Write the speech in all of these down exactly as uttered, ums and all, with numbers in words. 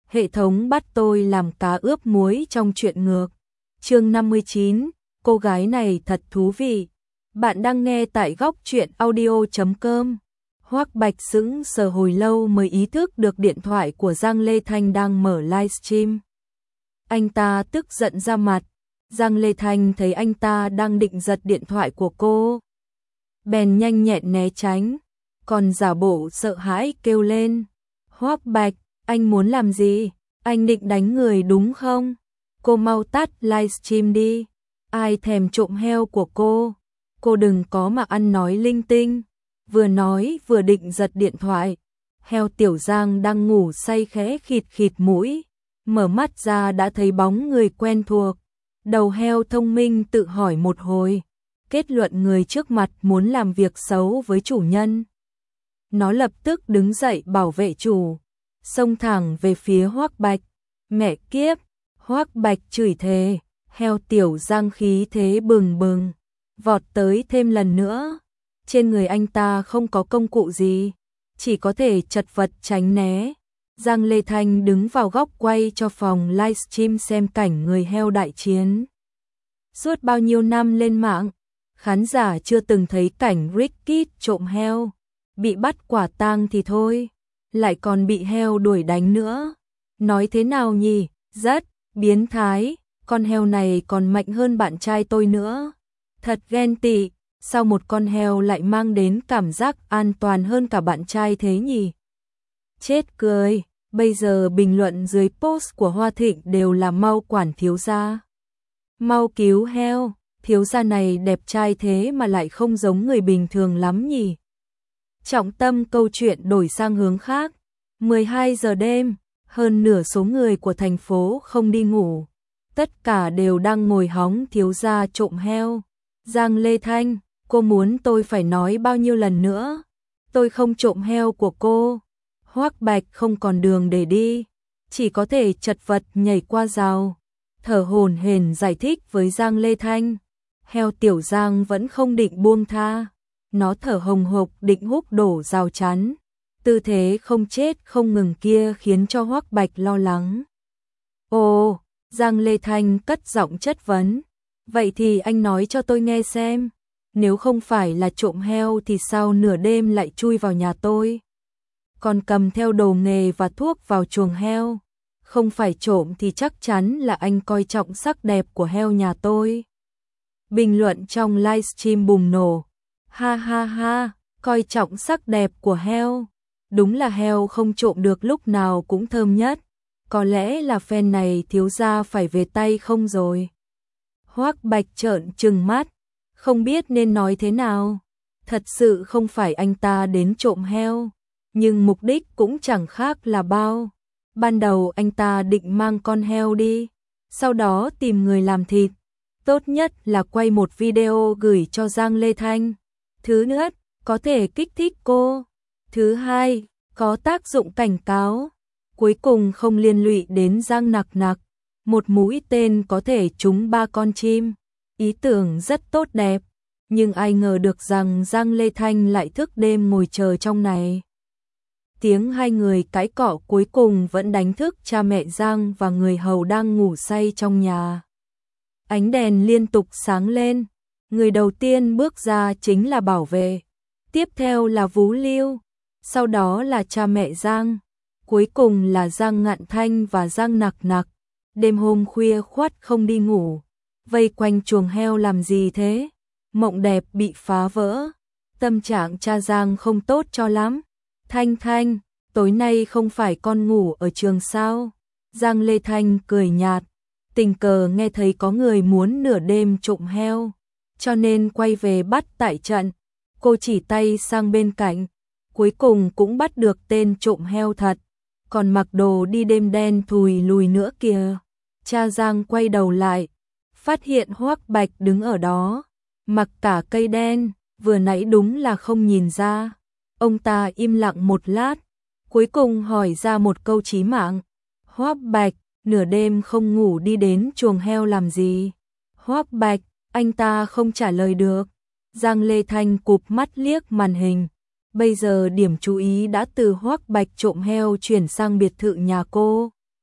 hệ thống bắt tôi làm cá ướp muối trong truyện ngược. Chương năm mươi chín, cô gái này thật thú vị. Bạn đang nghe tại góc truyện audio chấm com. Hoắc Bạch sững sờ hồi lâu mới ý thức được điện thoại của Giang Lê Thanh đang mở livestream. Anh ta tức giận ra mặt. Giang Lê Thanh thấy anh ta đang định giật điện thoại của cô, bèn nhanh nhẹn né tránh, còn giả bộ sợ hãi kêu lên: "Hoắc Bạch, anh muốn làm gì? Anh định đánh người đúng không? Cô mau tắt livestream đi. Ai thèm trộm heo của cô? Cô đừng có mà ăn nói linh tinh." Vừa nói vừa định giật điện thoại, heo Tiểu Giang đang ngủ say khẽ khịt khịt mũi, mở mắt ra đã thấy bóng người quen thuộc. Đầu heo thông minh tự hỏi một hồi, kết luận người trước mặt muốn làm việc xấu với chủ nhân. Nó lập tức đứng dậy bảo vệ chủ, xông thẳng về phía Hoắc Bạch. Mẹ kiếp, Hoắc Bạch chửi thề, heo Tiểu Giang khí thế bừng bừng, vọt tới thêm lần nữa. Trên người anh ta không có công cụ gì, chỉ có thể chật vật tránh né. Giang Lê Thanh đứng vào góc quay cho phòng livestream xem cảnh người heo đại chiến. Suốt bao nhiêu năm lên mạng, khán giả chưa từng thấy cảnh Ricky trộm heo, bị bắt quả tang thì thôi, lại còn bị heo đuổi đánh nữa. Nói thế nào nhỉ? Rất biến thái, con heo này còn mạnh hơn bạn trai tôi nữa. Thật ghen tị, sao một con heo lại mang đến cảm giác an toàn hơn cả bạn trai thế nhỉ? Chết cười, bây giờ bình luận dưới post của Hoa Thịnh đều là mau quản thiếu gia. Mau cứu heo, thiếu gia này đẹp trai thế mà lại không giống người bình thường lắm nhỉ? Trọng tâm câu chuyện đổi sang hướng khác. mười hai giờ đêm, hơn nửa số người của thành phố không đi ngủ. Tất cả đều đang ngồi hóng thiếu gia trộm heo. Giang Lê Thanh, cô muốn tôi phải nói bao nhiêu lần nữa? Tôi không trộm heo của cô. Hoắc Bạch không còn đường để đi, chỉ có thể chật vật nhảy qua rào, thở hổn hển giải thích với Giang Lê Thanh. Heo Tiểu Giang vẫn không định buông tha, nó thở hồng hộc định húc đổ rào chắn. Tư thế không chết không ngừng kia khiến cho Hoắc Bạch lo lắng. Ồ, Giang Lê Thanh cất giọng chất vấn. Vậy thì anh nói cho tôi nghe xem, nếu không phải là trộm heo thì sao nửa đêm lại chui vào nhà tôi? Còn cầm theo đồ nghề và thuốc vào chuồng heo. Không phải trộm thì chắc chắn là anh coi trọng sắc đẹp của heo nhà tôi. Bình luận trong livestream bùng nổ. Ha ha ha, coi trọng sắc đẹp của heo. Đúng là heo không trộm được lúc nào cũng thơm nhất. Có lẽ là fan này thiếu gia phải về tay không rồi. Hoắc Bạch trợn trừng mắt, không biết nên nói thế nào. Thật sự không phải anh ta đến trộm heo, nhưng mục đích cũng chẳng khác là bao. Ban đầu anh ta định mang con heo đi, sau đó tìm người làm thịt. Tốt nhất là quay một video gửi cho Giang Lê Thanh. Thứ nhất, có thể kích thích cô. Thứ hai, có tác dụng cảnh cáo. Cuối cùng không liên lụy đến Giang Nặc Nặc. Một mũi tên có thể trúng ba con chim. Ý tưởng rất tốt đẹp, nhưng ai ngờ được rằng Giang Lê Thanh lại thức đêm ngồi chờ trong này. Tiếng hai người cãi cọ cuối cùng vẫn đánh thức cha mẹ Giang và người hầu đang ngủ say trong nhà. Ánh đèn liên tục sáng lên, người đầu tiên bước ra chính là bảo vệ, tiếp theo là Vú Lưu, sau đó là cha mẹ Giang, cuối cùng là Giang Ngạn Thanh và Giang Nặc Nặc. Đêm hôm khuya khoắt không đi ngủ, vây quanh chuồng heo làm gì thế? Mộng đẹp bị phá vỡ, tâm trạng cha Giang không tốt cho lắm. Thanh Thanh, tối nay không phải con ngủ ở trường sao? Giang Lê Thanh cười nhạt, tình cờ nghe thấy có người muốn nửa đêm trộm heo, cho nên quay về bắt tại trận. Cô chỉ tay sang bên cạnh, cuối cùng cũng bắt được tên trộm heo thật, còn mặc đồ đi đêm đen thùi lùi nữa kìa. Cha Giang quay đầu lại, phát hiện Hoắc Bạch đứng ở đó, mặc cả cây đen, vừa nãy đúng là không nhìn ra. Ông ta im lặng một lát, cuối cùng hỏi ra một câu chí mạng. Hoắc Bạch, nửa đêm không ngủ đi đến chuồng heo làm gì? Hoắc Bạch, anh ta không trả lời được. Giang Lê Thanh cụp mắt liếc màn hình. Bây giờ điểm chú ý đã từ Hoắc Bạch trộm heo chuyển sang biệt thự nhà cô.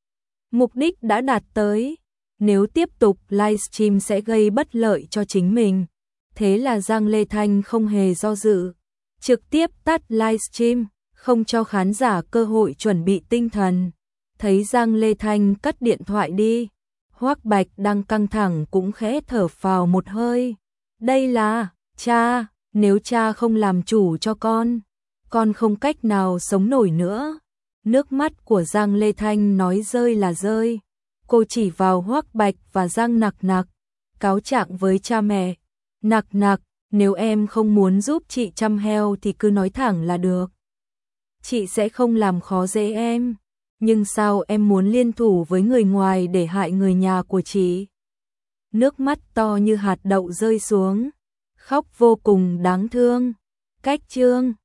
Mục đích đã đạt tới, nếu tiếp tục livestream sẽ gây bất lợi cho chính mình. Thế là Giang Lê Thanh không hề do dự, trực tiếp tắt livestream, không cho khán giả cơ hội chuẩn bị tinh thần. Thấy Giang Lê Thanh cất điện thoại đi, Hoắc Bạch đang căng thẳng cũng khẽ thở phào một hơi. Đây là, cha, nếu cha không làm chủ cho con, con không cách nào sống nổi nữa. Nước mắt của Giang Lê Thanh nói rơi là rơi. Cô chỉ vào Hoắc Bạch và Giang Nặc Nặc, cáo trạng với cha mẹ. Nặc Nặc, nếu em không muốn giúp chị chăm heo thì cứ nói thẳng là được. Chị sẽ không làm khó dễ em. Nhưng sao em muốn liên thủ với người ngoài để hại người nhà của chị? Nước mắt to như hạt đậu rơi xuống, khóc vô cùng đáng thương. Cách chương